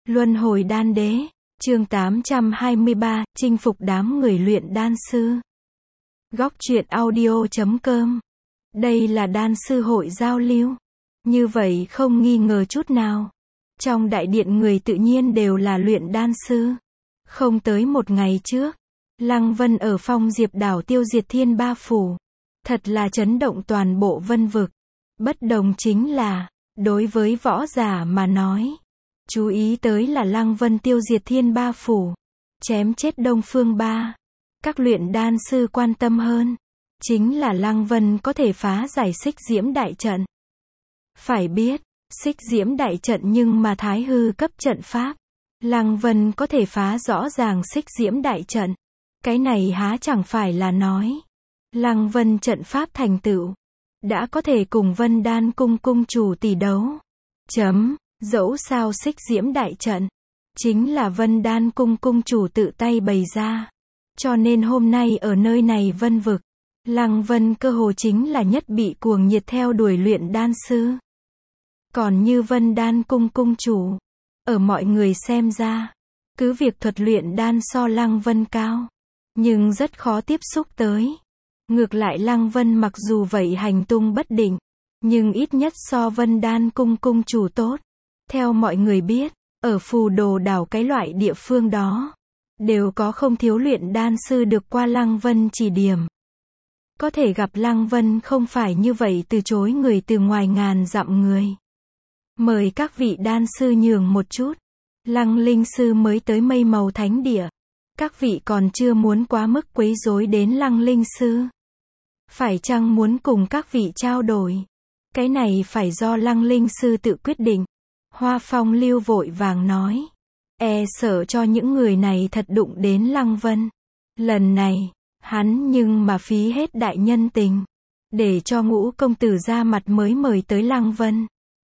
Luân hồi đan đế, chương 823, chinh phục đám người luyện đan sư. Góc truyện audio.com. Đây là đan sư hội giao lưu. Như vậy không nghi ngờ chút nào. Trong đại điện người tự nhiên đều là luyện đan sư. Không tới một ngày trước, Lăng Vân ở Phong Diệp đảo tiêu diệt Thiên Ba Phủ. Thật là chấn động toàn bộ vân vực. Bất đồng chính là, đối với võ giả mà nói, chú ý tới là Lăng Vân tiêu diệt Thiên Ba Phủ, chém chết Đông Phương Ba. Các luyện đan sư quan tâm hơn, chính là Lăng Vân có thể phá giải Xích Diễm đại trận. Phải biết, Xích Diễm đại trận nhưng mà thái hư cấp trận pháp. Lăng Vân có thể phá rõ ràng Xích Diễm đại trận. Cái này há chẳng phải là nói, Lăng Vân trận pháp thành tựu, đã có thể cùng Vân Đan cung cung chủ tỷ đấu. Dẫu sao Xích Diễm đại trận, chính là Vân Đan cung cung chủ tự tay bày ra. Cho nên hôm nay ở nơi này vân vực, Lăng Vân cơ hồ chính là nhất bị cuồng nhiệt theo đuổi luyện đan sư. Còn như Vân Đan cung cung chủ, ở mọi người xem ra, cứ việc thuật luyện đan so Lăng Vân cao, nhưng rất khó tiếp xúc tới. Ngược lại Lăng Vân mặc dù vậy hành tung bất định, nhưng ít nhất so Vân Đan cung cung chủ tốt. Theo mọi người biết, ở Phù Đồ đảo cái loại địa phương đó, đều có không thiếu luyện đan sư được qua Lăng Vân chỉ điểm. Có thể gặp Lăng Vân không phải như vậy từ chối người từ ngoài ngàn dặm người. Mời các vị đan sư nhường một chút. Lăng Linh sư mới tới Mây Màu Thánh Địa. Các vị còn chưa muốn quá mức quấy rối đến Lăng Linh sư. Phải chăng muốn cùng các vị trao đổi? Cái này phải do Lăng Linh sư tự quyết định. Hoa Phong Lưu vội vàng nói. E sợ cho những người này thật đụng đến Lăng Vân. Lần này, hắn nhưng mà phí hết đại nhân tình. Để cho Ngũ công tử ra mặt mới mời tới Lăng Vân.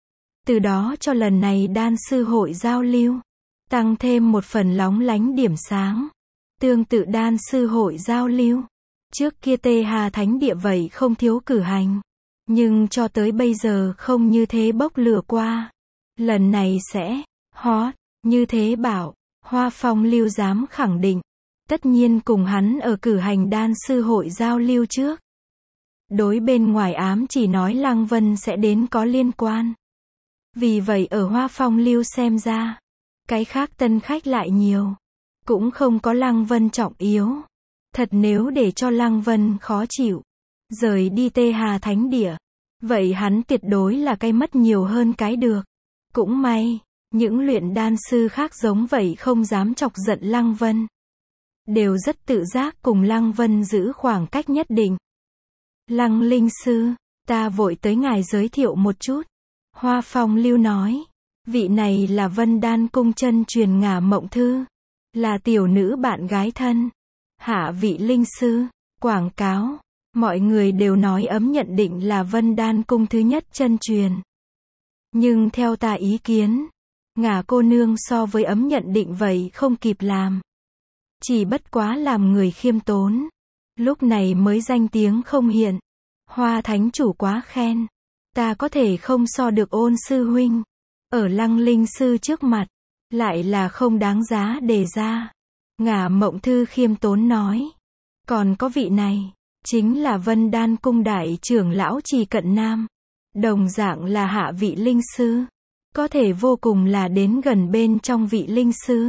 Từ đó cho lần này đan sư hội giao lưu, tăng thêm một phần lóng lánh điểm sáng. Tương tự đan sư hội giao lưu, trước kia Tê Hà Thánh Địa vậy không thiếu cử hành. Nhưng cho tới bây giờ không như thế bốc lửa qua. Lần này sẽ hot, như thế bảo, Hoa Phong Lưu dám khẳng định. Tất nhiên cùng hắn ở cử hành đan sư hội giao lưu trước. Đối bên ngoài ám chỉ nói Lăng Vân sẽ đến có liên quan. Vì vậy ở Hoa Phong Lưu xem ra, cái khác tân khách lại nhiều. Cũng không có Lăng Vân trọng yếu. Thật nếu để cho Lăng Vân khó chịu, rời đi Tê Hà Thánh Địa, vậy hắn tuyệt đối là cái mất nhiều hơn cái được. Cũng may, những luyện đan sư khác giống vậy không dám chọc giận Lăng Vân. Đều rất tự giác cùng Lăng Vân giữ khoảng cách nhất định. Lăng Linh sư, ta vội tới ngài giới thiệu một chút. Hoa Phong Lưu nói, vị này là Vân Đan cung chân truyền Ngả Mộng Thư, là tiểu nữ bạn gái thân. Hạ vị linh sư, quảng cáo, mọi người đều nói ấm nhận định là Vân Đan cung thứ nhất chân truyền. Nhưng theo ta ý kiến, Ngả cô nương so với ấm nhận định vậy không kịp làm. Chỉ bất quá làm người khiêm tốn, lúc này mới danh tiếng không hiện. Hoa thánh chủ quá khen, ta có thể không so được Ôn sư huynh. Ở Lăng Linh sư trước mặt, lại là không đáng giá đề ra. Ngả Mộng Thư khiêm tốn nói. Còn có vị này, chính là Vân Đan cung đại trưởng lão Trì Cận Nam. Đồng dạng là hạ vị linh sư. Có thể vô cùng là đến gần bên trong vị linh sư.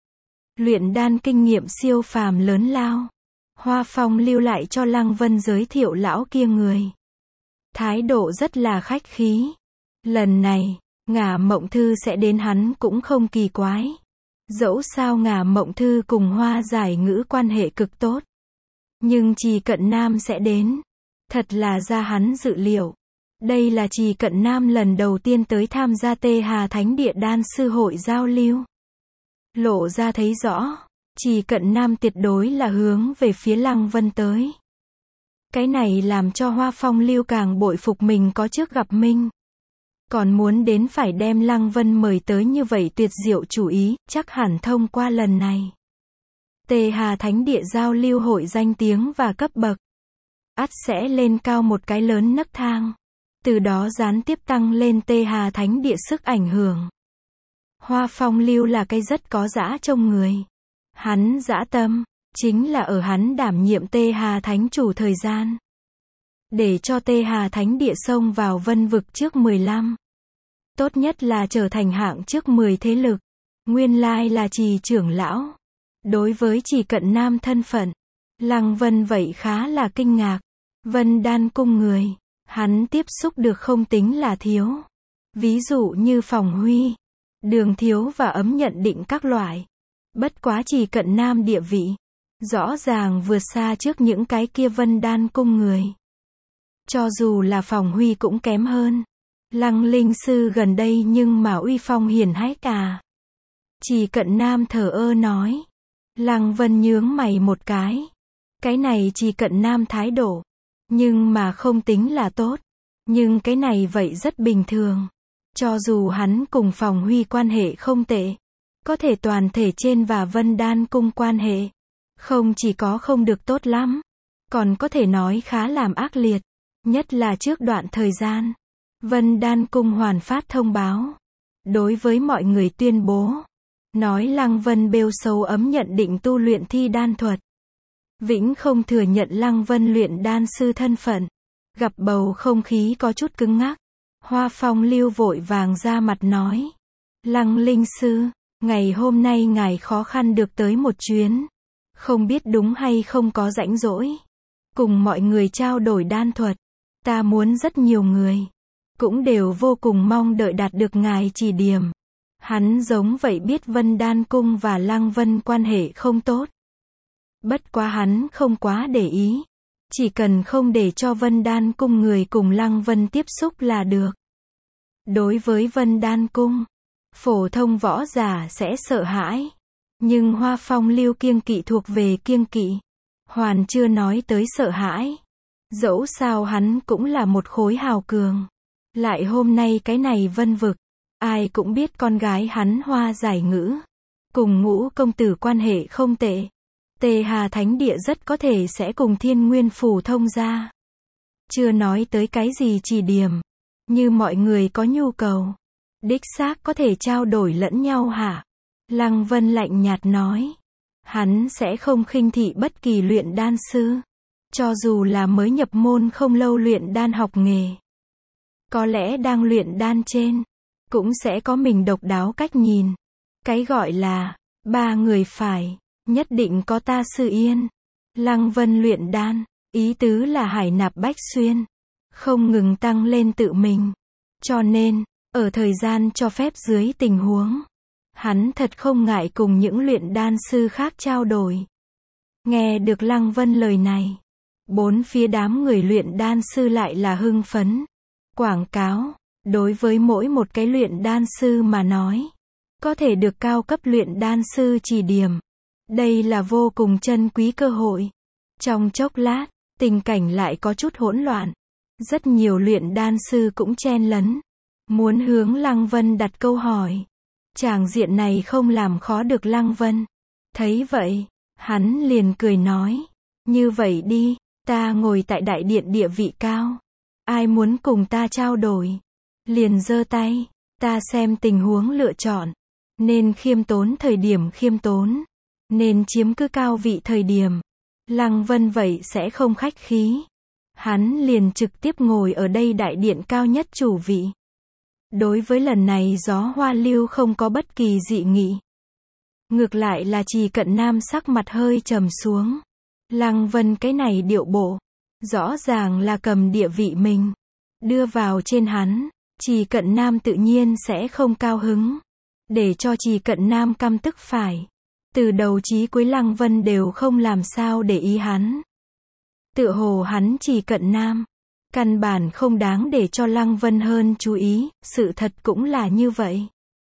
Luyện đan kinh nghiệm siêu phàm lớn lao. Hoa Phong Lưu lại cho Lăng Vân giới thiệu lão kia người. Thái độ rất là khách khí. Lần này, Ngả Mộng Thư sẽ đến hắn cũng không kỳ quái. Dẫu sao Ngả Mộng Thư cùng Hoa Giải Ngữ quan hệ cực tốt. Nhưng Trì Cận Nam sẽ đến. Thật là ra hắn dự liệu. Đây là Trì Cận Nam lần đầu tiên tới tham gia Tê Hà Thánh Địa đan sư hội giao lưu. Lộ ra thấy rõ, Trì Cận Nam tuyệt đối là hướng về phía Lăng Vân tới. Cái này làm cho Hoa Phong Lưu càng bội phục mình có trước gặp Minh. Còn muốn đến phải đem Lăng Vân mời tới như vậy tuyệt diệu chủ ý, chắc hẳn thông qua lần này. Tê Hà Thánh Địa giao lưu hội danh tiếng và cấp bậc. Ắt sẽ lên cao một cái lớn nấc thang. Từ đó gián tiếp tăng lên Tê Hà Thánh Địa sức ảnh hưởng. Hoa Phong Lưu là cái rất có dã trong người. Hắn dã tâm, chính là ở hắn đảm nhiệm Tê Hà Thánh chủ thời gian. Để cho Tê Hà Thánh địa xông vào vân vực trước 15. Tốt nhất là trở thành hạng trước 10 thế lực. Nguyên lai là Trì trưởng lão. Đối với Trì Cận Nam thân phận, Lăng Vân vậy khá là kinh ngạc. Vân Đan cung người, hắn tiếp xúc được không tính là thiếu. Ví dụ như Phòng Huy, Đường Thiếu và Ấm nhận định các loại. Bất quá Trì Cận Nam địa vị, rõ ràng vượt xa trước những cái kia Vân Đan cung người. Cho dù là Phòng Huy cũng kém hơn. Lăng Linh sư gần đây nhưng mà uy phong hiển hách à. Trì Cận Nam thờ ơ nói. Lăng Vân nhướng mày một cái. Cái này Trì Cận Nam thái độ, nhưng mà không tính là tốt. Nhưng cái này vậy rất bình thường. Cho dù hắn cùng Phòng Huy quan hệ không tệ, có thể toàn thể trên và Vân Đan cung quan hệ, không chỉ có không được tốt lắm, còn có thể nói khá làm ác liệt. Nhất là trước đoạn thời gian, Vân Đan cung hoàn phát thông báo, đối với mọi người tuyên bố, nói Lăng Vân bêu xấu Ấm nhận định tu luyện thi đan thuật. Vĩnh không thừa nhận Lăng Vân luyện đan sư thân phận. Gặp bầu không khí có chút cứng ngắc. Hoa Phong Lưu vội vàng ra mặt nói. Lăng Linh sư, ngày hôm nay ngài khó khăn được tới một chuyến. Không biết đúng hay không có rãnh rỗi. Cùng mọi người trao đổi đan thuật. Ta muốn rất nhiều người. Cũng đều vô cùng mong đợi đạt được ngài chỉ điểm. Hắn giống vậy biết Vân Đan cung và Lăng Vân quan hệ không tốt. Bất quá hắn không quá để ý. Chỉ cần không để cho Vân Đan cung người cùng Lăng Vân tiếp xúc là được. Đối với Vân Đan cung, phổ thông võ giả sẽ sợ hãi. Nhưng Hoa Phong Lưu kiêng kỵ thuộc về kiêng kỵ. Hoàn chưa nói tới sợ hãi. Dẫu sao hắn cũng là một khối hào cường. Lại hôm nay cái này vân vực. Ai cũng biết con gái hắn Hoa Giải Ngữ. Cùng Ngũ công tử quan hệ không tệ. Tê Hà Thánh địa rất có thể sẽ cùng Thiên Nguyên phủ thông ra. Chưa nói tới cái gì chỉ điểm. Như mọi người có nhu cầu. Đích xác có thể trao đổi lẫn nhau hả? Lăng Vân lạnh nhạt nói. Hắn sẽ không khinh thị bất kỳ luyện đan sư. Cho dù là mới nhập môn không lâu luyện đan học nghề. Có lẽ đang luyện đan trên. Cũng sẽ có mình độc đáo cách nhìn. Cái gọi là, ba người phải. Nhất định có ta sư yên. Lăng Vân luyện đan, ý tứ là hải nạp bách xuyên. Không ngừng tăng lên tự mình. Cho nên, ở thời gian cho phép dưới tình huống, hắn thật không ngại cùng những luyện đan sư khác trao đổi. Nghe được Lăng Vân lời này, bốn phía đám người luyện đan sư lại là hưng phấn. Quảng cáo, đối với mỗi một cái luyện đan sư mà nói, có thể được cao cấp luyện đan sư chỉ điểm. Đây là vô cùng chân quý cơ hội. Trong chốc lát, tình cảnh lại có chút hỗn loạn. Rất nhiều luyện đan sư cũng chen lấn. Muốn hướng Lăng Vân đặt câu hỏi. Tràng diện này không làm khó được Lăng Vân. Thấy vậy, hắn liền cười nói. Như vậy đi, ta ngồi tại đại điện địa vị cao. Ai muốn cùng ta trao đổi? Liền giơ tay, ta xem tình huống lựa chọn. Nên khiêm tốn thời điểm khiêm tốn. Nên chiếm cứ cao vị thời điểm. Lăng Vân vậy sẽ không khách khí. Hắn liền trực tiếp ngồi ở đây đại điện cao nhất chủ vị. Đối với lần này Gió Hoa Lưu không có bất kỳ dị nghị. Ngược lại là Trì Cận Nam sắc mặt hơi trầm xuống. Lăng Vân cái này điệu bộ. Rõ ràng là cầm địa vị mình. Đưa vào trên hắn. Trì Cận Nam tự nhiên sẽ không cao hứng. Để cho Trì Cận Nam căm tức phải. Từ đầu chí cuối Lăng Vân đều không làm sao để ý hắn. Tựa hồ hắn Trì Cận Nam. Căn bản không đáng để cho Lăng Vân hơn chú ý, sự thật cũng là như vậy.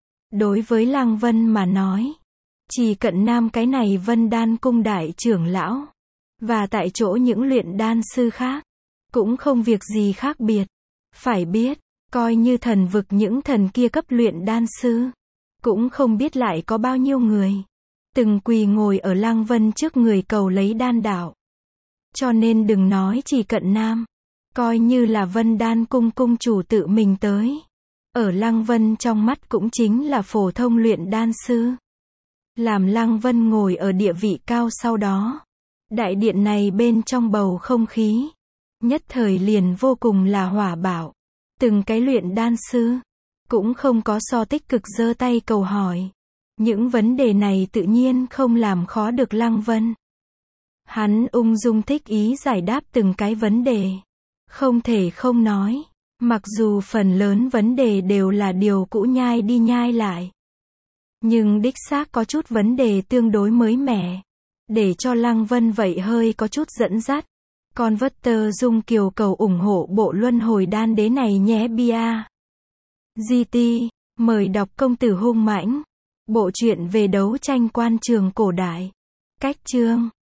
Đối với Lăng Vân mà nói, Trì Cận Nam cái này Vân Đan cung đại trưởng lão. Và tại chỗ những luyện đan sư khác, cũng không việc gì khác biệt. Phải biết, coi như thần vực những thần kia cấp luyện đan sư, cũng không biết lại có bao nhiêu người. Từng quỳ ngồi ở Lăng Vân trước người cầu lấy đan đạo. Cho nên đừng nói Trì Cận Nam. Coi như là Vân Đan cung cung chủ tự mình tới. ở Lăng Vân trong mắt cũng chính là phổ thông luyện đan sư. Làm Lăng Vân ngồi ở địa vị cao sau đó. Đại điện này bên trong bầu không khí. Nhất thời liền vô cùng là hỏa bạo. Từng cái luyện đan sư. Cũng không có so tích cực giơ tay cầu hỏi. Những vấn đề này tự nhiên không làm khó được Lăng Vân. Hắn ung dung thích ý giải đáp từng cái vấn đề. Không thể không nói. Mặc dù phần lớn vấn đề đều là điều cũ nhai đi nhai lại. Nhưng đích xác có chút vấn đề tương đối mới mẻ. Để cho Lăng Vân vậy hơi có chút dẫn dắt. Con Vất Dung Kiều cầu ủng hộ bộ luân hồi đan đế này nhé bia. GT, mời đọc Công tử hung mãnh. Bộ truyện về đấu tranh quan trường cổ đại. Cách chương